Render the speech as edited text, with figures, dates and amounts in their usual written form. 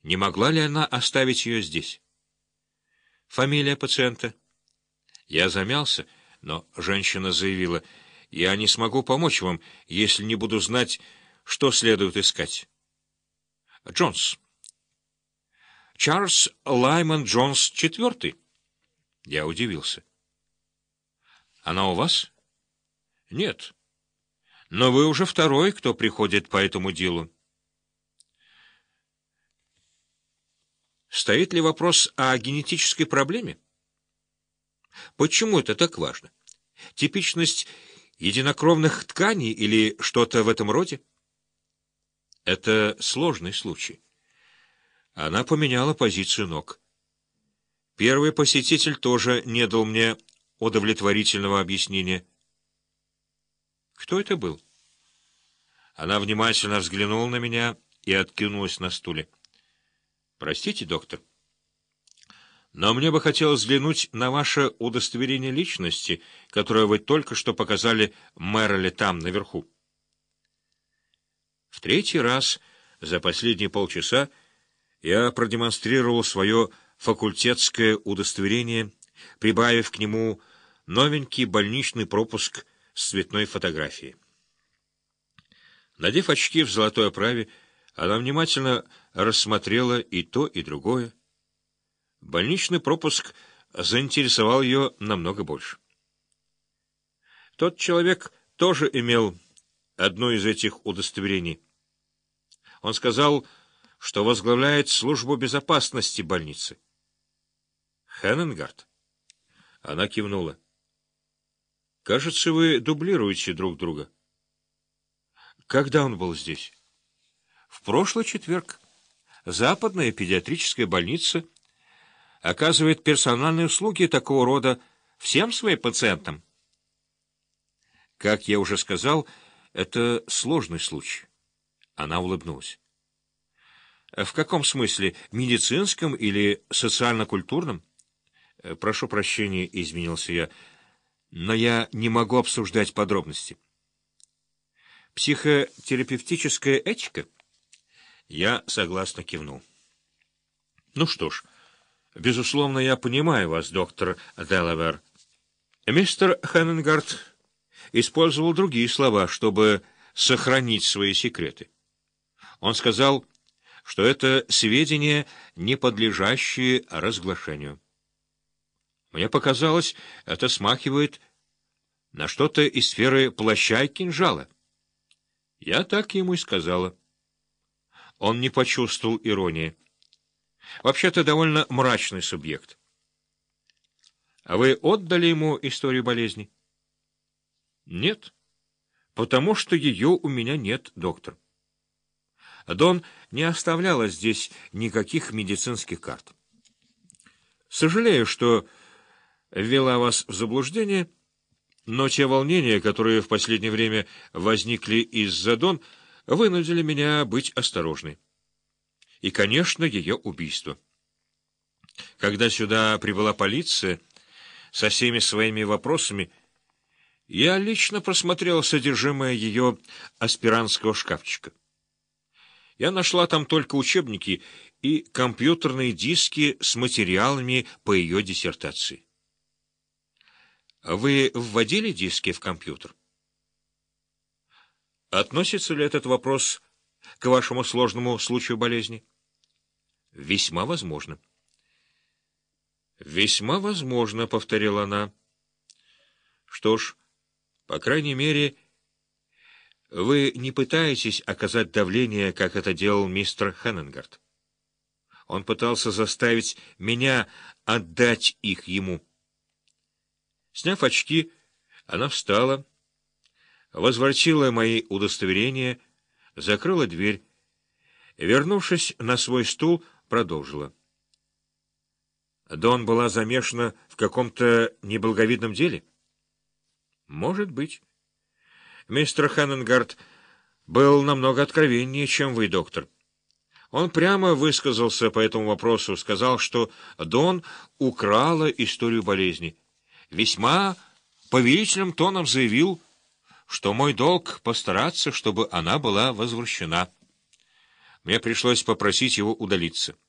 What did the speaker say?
Не могла ли она оставить ее здесь? Фамилия пациента? Я замялся, но женщина заявила: «Я не смогу помочь вам, если не буду знать, что следует искать». «Джонс. Чарльз Лаймон Джонс IV». Я удивился. «Она у вас?» «Нет. Но вы уже второй, кто приходит по этому делу». Стоит ли вопрос о генетической проблеме? Почему это так важно? Типичность единокровных тканей или что-то в этом роде? Это сложный случай. Она поменяла позицию ног. Первый посетитель тоже не дал мне удовлетворительного объяснения. Кто это был? Она внимательно взглянула на меня и откинулась на стуле. Простите, доктор, но мне бы хотелось взглянуть на ваше удостоверение личности, которое вы только что показали Мэроли там, наверху. В третий раз за последние полчаса я продемонстрировал свое факультетское удостоверение, прибавив к нему новенький больничный пропуск с цветной фотографией. Надев очки в золотой оправе, она внимательно рассмотрела и то, и другое. Больничный пропуск заинтересовал ее намного больше. Тот человек тоже имел одно из этих удостоверений. Он сказал, что возглавляет службу безопасности больницы. Хеннингард? Она кивнула. Кажется, вы дублируете друг друга. Когда он был здесь? В прошлый четверг. Западная педиатрическая больница оказывает персональные услуги такого рода всем своим пациентам. Как я уже сказал, это сложный случай. Она улыбнулась. В каком смысле? Медицинском или социально-культурном? Прошу прощения, изменился я, но я не могу обсуждать подробности. Психотерапевтическая этика? Я согласно кивнул. Ну что ж, безусловно, я понимаю вас, доктор Делавер. Мистер Хеннингард использовал другие слова, чтобы сохранить свои секреты. Он сказал, что это сведения, не подлежащие разглашению. Мне показалось, это смахивает на что-то из сферы плаща и кинжала. Я так ему и сказала. Он не почувствовал иронии. Вообще-то довольно мрачный субъект. А вы отдали ему историю болезни? Нет, потому что ее у меня нет, доктор. Дон не оставляла здесь никаких медицинских карт. Сожалею, что ввела вас в заблуждение, но те волнения, которые в последнее время возникли из-за Дон, вынудили меня быть осторожной. И, конечно, ее убийство. Когда сюда прибыла полиция со всеми своими вопросами, я лично просмотрел содержимое ее аспирантского шкафчика. Я нашла там только учебники и компьютерные диски с материалами по ее диссертации. Вы вводили диски в компьютер? Относится ли этот вопрос к вашему сложному случаю болезни? Весьма возможно. Весьма возможно, повторила она. Что ж, по крайней мере, вы не пытаетесь оказать давление, как это делал мистер Хеннингард. Он пытался заставить меня отдать их ему. Сняв очки, она встала, возвратила мои удостоверения, закрыла дверь, вернувшись на свой стул, продолжила. Дон была замешана в каком-то неблаговидном деле? Может быть. Мистер Хеннингард был намного откровеннее, чем вы, доктор. Он прямо высказался по этому вопросу, сказал, что Дон украла историю болезни. Весьма повелительным тоном заявил, что мой долг постараться, чтобы она была возвращена. Мне пришлось попросить его удалиться.